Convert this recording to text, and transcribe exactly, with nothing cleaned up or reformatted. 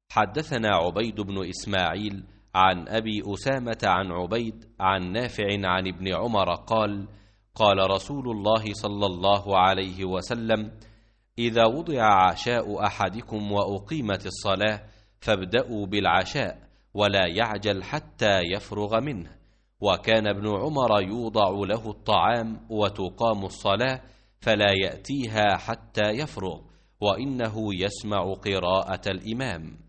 حدثنا عبيد بن إسماعيل عن أبي أسامة عن عبيد عن نافع عن ابن عمر قال: قال رسول الله صلى الله عليه وسلم: إذا وضع عشاء أحدكم وأقيمت الصلاة فابدأوا بالعشاء ولا يعجل حتى يفرغ منه. وكان ابن عمر يوضع له الطعام وتقام الصلاة فلا يأتيها حتى يفرغ، وإنه يسمع قراءة الإمام.